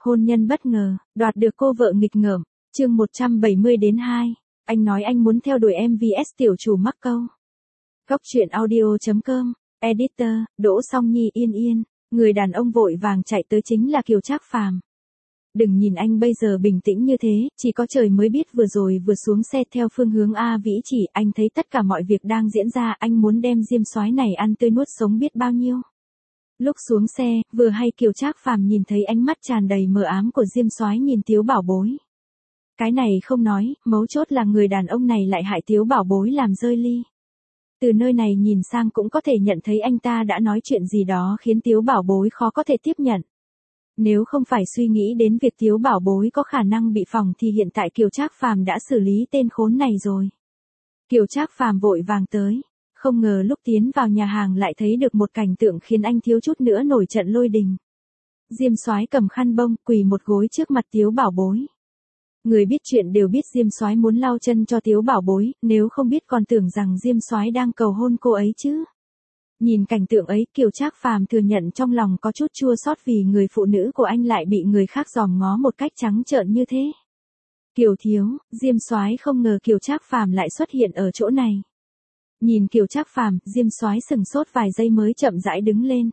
Hôn nhân bất ngờ, đoạt được cô vợ nghịch ngợm. Chương 170-2. Anh nói anh muốn theo đuổi em vs tiểu chủ mắc câu. Góc truyện audio.com. Editor, Đỗ Song Nhi Yên Yên. Người đàn ông vội vàng chạy tới chính là Kiều Trác Phàm. Đừng nhìn anh bây giờ bình tĩnh như thế, chỉ có trời mới biết vừa rồi vừa xuống xe theo phương hướng A Vĩ chỉ, anh thấy tất cả mọi việc đang diễn ra, anh muốn đem diêm soái này ăn tươi nuốt sống biết bao nhiêu. Lúc xuống xe, vừa hay Kiều Trác Phàm nhìn thấy ánh mắt tràn đầy mờ ám của diêm soái nhìn Tiếu Bảo Bối. Cái này không nói, mấu chốt là người đàn ông này lại hại Tiếu Bảo Bối làm rơi ly. Từ nơi này nhìn sang cũng có thể nhận thấy anh ta đã nói chuyện gì đó khiến Tiếu Bảo Bối khó có thể tiếp nhận. Nếu không phải suy nghĩ đến việc Tiếu Bảo Bối có khả năng bị phỏng thì hiện tại Kiều Trác Phàm đã xử lý tên khốn này rồi. Kiều Trác Phàm vội vàng tới, không ngờ lúc tiến vào nhà hàng lại thấy được một cảnh tượng khiến anh thiếu chút nữa nổi trận lôi đình. Diêm soái cầm khăn bông quỳ một gối trước mặt Tiếu Bảo Bối. Người biết chuyện đều biết diêm soái muốn lau chân cho Tiếu Bảo Bối, nếu không biết còn tưởng rằng diêm soái đang cầu hôn cô ấy chứ. Nhìn cảnh tượng ấy, Kiều Trác Phàm thừa nhận trong lòng có chút chua xót vì người phụ nữ của anh lại bị người khác dòm ngó một cách trắng trợn như thế. Kiều thiếu, diêm soái không ngờ Kiều Trác Phàm lại xuất hiện ở chỗ này. Nhìn Kiều Trác Phàm, diêm soái sừng sốt vài giây mới chậm rãi đứng lên.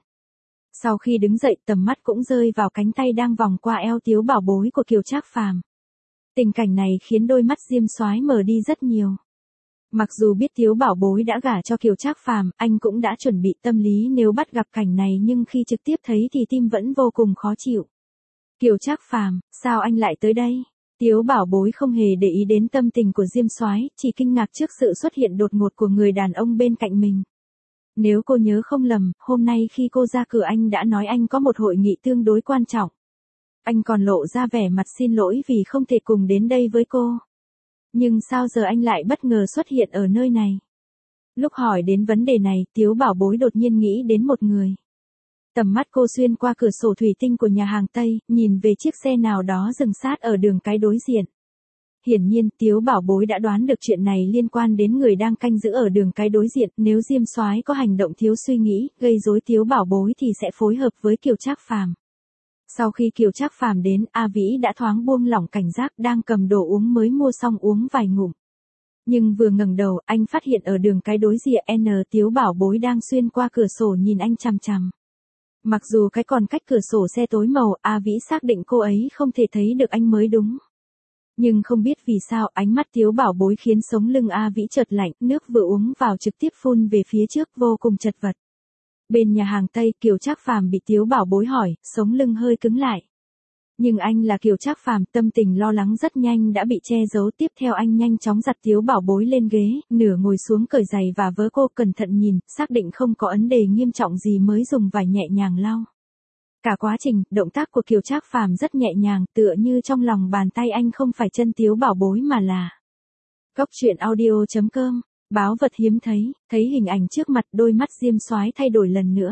Sau khi đứng dậy, tầm mắt cũng rơi vào cánh tay đang vòng qua eo Tiếu Bảo Bối của Kiều Trác Phàm. Tình cảnh này khiến đôi mắt diêm soái mở đi rất nhiều. Mặc dù biết Tiếu Bảo Bối đã gả cho Kiều Trác Phàm, anh cũng đã chuẩn bị tâm lý nếu bắt gặp cảnh này, nhưng khi trực tiếp thấy thì tim vẫn vô cùng khó chịu. Kiều Trác Phàm, sao anh lại tới đây? Tiếu Bảo Bối không hề để ý đến tâm tình của diêm soái, chỉ kinh ngạc trước sự xuất hiện đột ngột của người đàn ông bên cạnh mình. Nếu cô nhớ không lầm, hôm nay khi cô ra cửa anh đã nói anh có một hội nghị tương đối quan trọng. Anh còn lộ ra vẻ mặt xin lỗi vì không thể cùng đến đây với cô. Nhưng sao giờ anh lại bất ngờ xuất hiện ở nơi này? Lúc hỏi đến vấn đề này, Tiếu Bảo Bối đột nhiên nghĩ đến một người. Tầm mắt cô xuyên qua cửa sổ thủy tinh của nhà hàng Tây, nhìn về chiếc xe nào đó dừng sát ở đường cái đối diện. Hiển nhiên, Tiếu Bảo Bối đã đoán được chuyện này liên quan đến người đang canh giữ ở đường cái đối diện, nếu diêm soái có hành động thiếu suy nghĩ, gây rối Tiếu Bảo Bối thì sẽ phối hợp với Kiều Trác Phàm. Sau khi Kiều Trác Phàm đến, A Vĩ đã thoáng buông lỏng cảnh giác, đang cầm đồ uống mới mua xong uống vài ngụm. Nhưng vừa ngẩng đầu, anh phát hiện ở đường cái đối diện Tiếu Bảo Bối đang xuyên qua cửa sổ nhìn anh chằm chằm. Mặc dù cái còn cách cửa sổ xe tối màu, A Vĩ xác định cô ấy không thể thấy được anh mới đúng. Nhưng không biết vì sao ánh mắt Tiếu Bảo Bối khiến sống lưng A Vĩ chợt lạnh, nước vừa uống vào trực tiếp phun về phía trước, vô cùng chật vật. Bên nhà hàng Tây, Kiều Trác Phàm bị Tiếu Bảo Bối hỏi, sống lưng hơi cứng lại. Nhưng anh là Kiều Trác Phàm, tâm tình lo lắng rất nhanh đã bị che giấu, tiếp theo anh nhanh chóng giặt Tiếu Bảo Bối lên ghế, nửa ngồi xuống cởi giày và vớ cô, cẩn thận nhìn, xác định không có vấn đề nghiêm trọng gì mới dùng vải nhẹ nhàng lau. Cả quá trình, động tác của Kiều Trác Phàm rất nhẹ nhàng, tựa như trong lòng bàn tay anh không phải chân Tiếu Bảo Bối mà là. Góc truyện audio.com. Báo vật hiếm thấy hình ảnh trước mặt, đôi mắt diêm soái thay đổi lần nữa.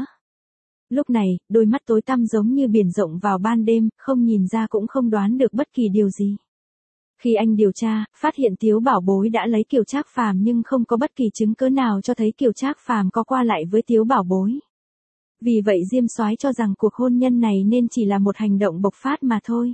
Lúc này, đôi mắt tối tăm giống như biển rộng vào ban đêm, không nhìn ra cũng không đoán được bất kỳ điều gì. Khi anh điều tra, phát hiện Tiếu Bảo Bối đã lấy Kiều Trác Phàm nhưng không có bất kỳ chứng cứ nào cho thấy Kiều Trác Phàm có qua lại với Tiếu Bảo Bối. Vì vậy diêm soái cho rằng cuộc hôn nhân này nên chỉ là một hành động bộc phát mà thôi.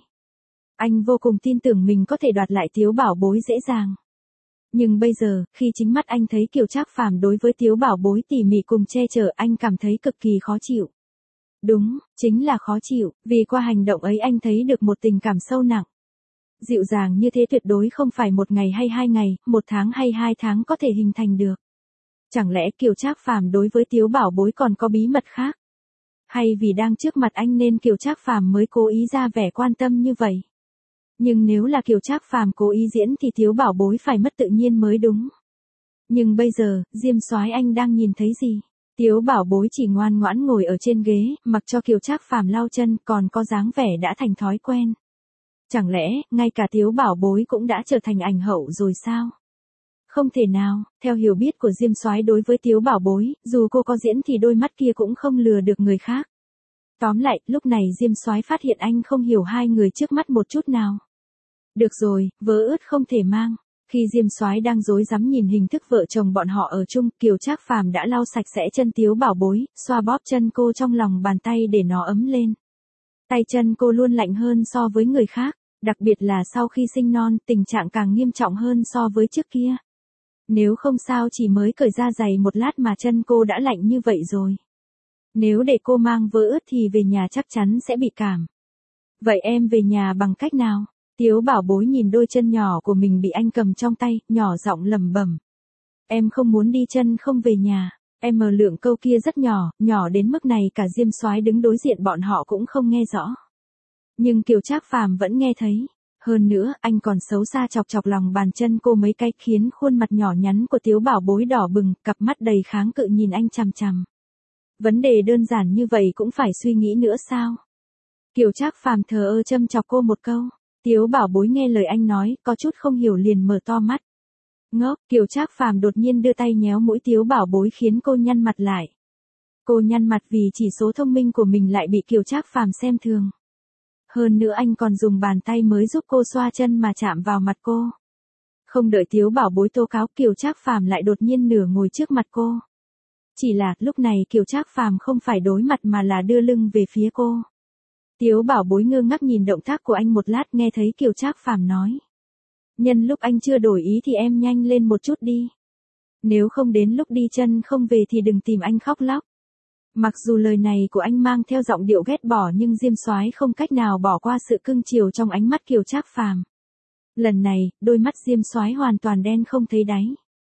Anh vô cùng tin tưởng mình có thể đoạt lại Tiếu Bảo Bối dễ dàng. Nhưng bây giờ, khi chính mắt anh thấy Kiều Trác Phàm đối với Tiếu Bảo Bối tỉ mỉ cùng che chở, anh cảm thấy cực kỳ khó chịu. Đúng, chính là khó chịu, vì qua hành động ấy anh thấy được một tình cảm sâu nặng. Dịu dàng như thế tuyệt đối không phải một ngày hay 2 ngày, 1 tháng hay 2 tháng có thể hình thành được. Chẳng lẽ Kiều Trác Phàm đối với Tiếu Bảo Bối còn có bí mật khác? Hay vì đang trước mặt anh nên Kiều Trác Phàm mới cố ý ra vẻ quan tâm như vậy? Nhưng nếu là Kiều Trác Phàm cố ý diễn thì Tiếu Bảo Bối phải mất tự nhiên mới đúng. Nhưng bây giờ, diêm soái anh đang nhìn thấy gì? Tiếu Bảo Bối chỉ ngoan ngoãn ngồi ở trên ghế, mặc cho Kiều Trác Phàm lau chân, còn có dáng vẻ đã thành thói quen. Chẳng lẽ, ngay cả Tiếu Bảo Bối cũng đã trở thành ảnh hậu rồi sao? Không thể nào, theo hiểu biết của diêm soái đối với Tiếu Bảo Bối, dù cô có diễn thì đôi mắt kia cũng không lừa được người khác. Tóm lại, lúc này diêm soái phát hiện anh không hiểu hai người trước mắt một chút nào. Được rồi, vớ ướt không thể mang. Khi diêm soái đang rối rắm nhìn hình thức vợ chồng bọn họ ở chung, Kiều Trác Phàm đã lau sạch sẽ chân Tiếu Bảo Bối, xoa bóp chân cô trong lòng bàn tay để nó ấm lên. Tay chân cô luôn lạnh hơn so với người khác, đặc biệt là sau khi sinh non, tình trạng càng nghiêm trọng hơn so với trước kia. Nếu không sao chỉ mới cởi ra giày một lát mà chân cô đã lạnh như vậy rồi. Nếu để cô mang vớ ướt thì về nhà chắc chắn sẽ bị cảm. Vậy em về nhà bằng cách nào? Tiếu Bảo Bối nhìn đôi chân nhỏ của mình bị anh cầm trong tay, nhỏ giọng lẩm bẩm. Em không muốn đi chân không về nhà. Em mờ lượng câu kia rất nhỏ, nhỏ đến mức này cả Diêm Soái đứng đối diện bọn họ cũng không nghe rõ. Nhưng Kiều Trác Phàm vẫn nghe thấy. Hơn nữa, anh còn xấu xa chọc chọc lòng bàn chân cô mấy cái khiến khuôn mặt nhỏ nhắn của Tiếu Bảo Bối đỏ bừng, cặp mắt đầy kháng cự nhìn anh chằm chằm. Vấn đề đơn giản như vậy cũng phải suy nghĩ nữa sao? Kiều Trác Phàm thờ ơ châm chọc cô một câu. Tiếu Bảo Bối nghe lời anh nói, có chút không hiểu liền mở to mắt. Ngốc, Kiều Trác Phàm đột nhiên đưa tay nhéo mũi Tiếu Bảo Bối khiến cô nhăn mặt lại. Cô nhăn mặt vì chỉ số thông minh của mình lại bị Kiều Trác Phàm xem thường. Hơn nữa anh còn dùng bàn tay mới giúp cô xoa chân mà chạm vào mặt cô. Không đợi Tiếu Bảo Bối tố cáo, Kiều Trác Phàm lại đột nhiên nửa ngồi trước mặt cô. Chỉ là, lúc này Kiều Trác Phàm không phải đối mặt mà là đưa lưng về phía cô. Tiếu Bảo Bối ngơ ngác nhìn động tác của anh một lát, nghe thấy Kiều Trác Phàm nói. Nhân lúc anh chưa đổi ý thì em nhanh lên một chút đi. Nếu không đến lúc đi chân không về thì đừng tìm anh khóc lóc. Mặc dù lời này của anh mang theo giọng điệu ghét bỏ nhưng Diêm Soái không cách nào bỏ qua sự cưng chiều trong ánh mắt Kiều Trác Phàm. Lần này, đôi mắt Diêm Soái hoàn toàn đen không thấy đáy.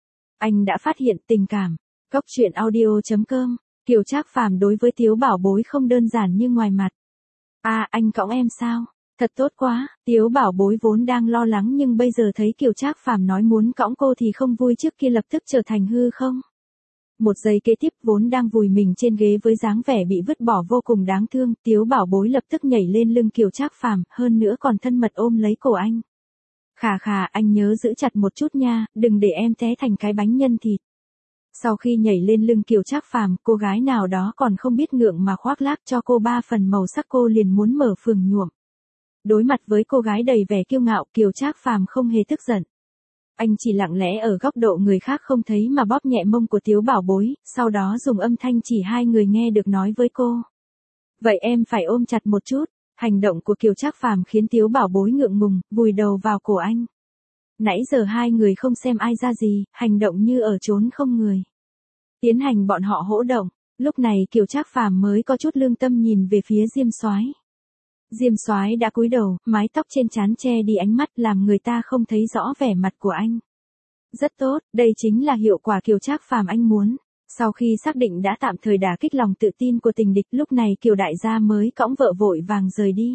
Anh đã phát hiện tình cảm. Cốc truyện audio.com. Kiều Trác Phàm đối với Tiếu Bảo Bối không đơn giản như ngoài mặt. À, anh cõng em sao? Thật tốt quá. Tiếu Bảo Bối vốn đang lo lắng nhưng bây giờ thấy Kiều Trác Phàm nói muốn cõng cô thì không vui trước kia lập tức trở thành hư không. Một giây kế tiếp vốn đang vùi mình trên ghế với dáng vẻ bị vứt bỏ vô cùng đáng thương, Tiếu Bảo Bối lập tức nhảy lên lưng Kiều Trác Phàm, hơn nữa còn thân mật ôm lấy cổ anh. Khà khà, anh nhớ giữ chặt một chút nha, đừng để em té thành cái bánh nhân thịt. Sau khi nhảy lên lưng Kiều Trác Phàm, cô gái nào đó còn không biết ngượng mà khoác lác cho cô 3 phần màu sắc cô liền muốn mở phường nhuộm. Đối mặt với cô gái đầy vẻ kiêu ngạo, Kiều Trác Phàm không hề tức giận. Anh chỉ lặng lẽ ở góc độ người khác không thấy mà bóp nhẹ mông của Tiếu Bảo Bối, sau đó dùng âm thanh chỉ hai người nghe được nói với cô. Vậy em phải ôm chặt một chút. Hành động của Kiều Trác Phàm khiến Tiếu Bảo Bối ngượng ngùng, vùi đầu vào cổ anh. Nãy giờ hai người không xem ai ra gì, hành động như ở chốn không người. Tiến hành bọn họ hỗ động, lúc này Kiều Trác Phàm mới có chút lương tâm nhìn về phía Diêm Soái. Diêm Soái đã cúi đầu, mái tóc trên trán che đi ánh mắt làm người ta không thấy rõ vẻ mặt của anh. Rất tốt, đây chính là hiệu quả Kiều Trác Phàm anh muốn. Sau khi xác định đã tạm thời đả kích lòng tự tin của tình địch, lúc này Kiều đại gia mới cõng vợ vội vàng rời đi.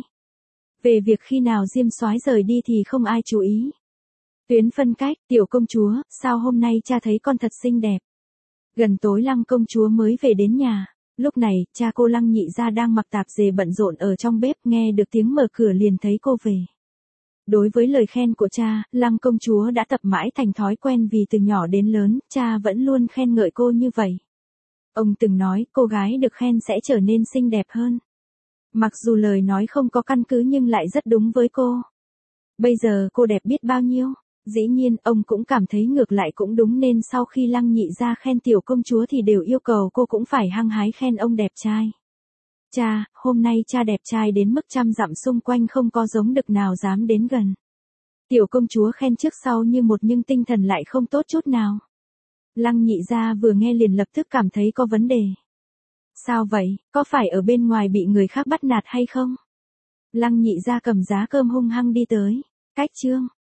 Về việc khi nào Diêm Soái rời đi thì không ai chú ý. Tuyến phân cách, tiểu công chúa, sao hôm nay cha thấy con thật xinh đẹp. Gần tối Lăng công chúa mới về đến nhà. Lúc này, cha cô Lăng nhị gia đang mặc tạp dề bận rộn ở trong bếp, nghe được tiếng mở cửa liền thấy cô về. Đối với lời khen của cha, Lăng công chúa đã tập mãi thành thói quen vì từ nhỏ đến lớn, cha vẫn luôn khen ngợi cô như vậy. Ông từng nói, cô gái được khen sẽ trở nên xinh đẹp hơn. Mặc dù lời nói không có căn cứ nhưng lại rất đúng với cô. Bây giờ cô đẹp biết bao nhiêu. Dĩ nhiên, ông cũng cảm thấy ngược lại cũng đúng nên sau khi Lăng nhị gia khen tiểu công chúa thì đều yêu cầu cô cũng phải hăng hái khen ông đẹp trai. Cha, hôm nay cha đẹp trai đến mức trăm dặm xung quanh không có giống đực nào dám đến gần. Tiểu công chúa khen trước sau như một nhưng tinh thần lại không tốt chút nào. Lăng nhị gia vừa nghe liền lập tức cảm thấy có vấn đề. Sao vậy, có phải ở bên ngoài bị người khác bắt nạt hay không? Lăng nhị gia cầm giá cơm hung hăng đi tới. Cách chương.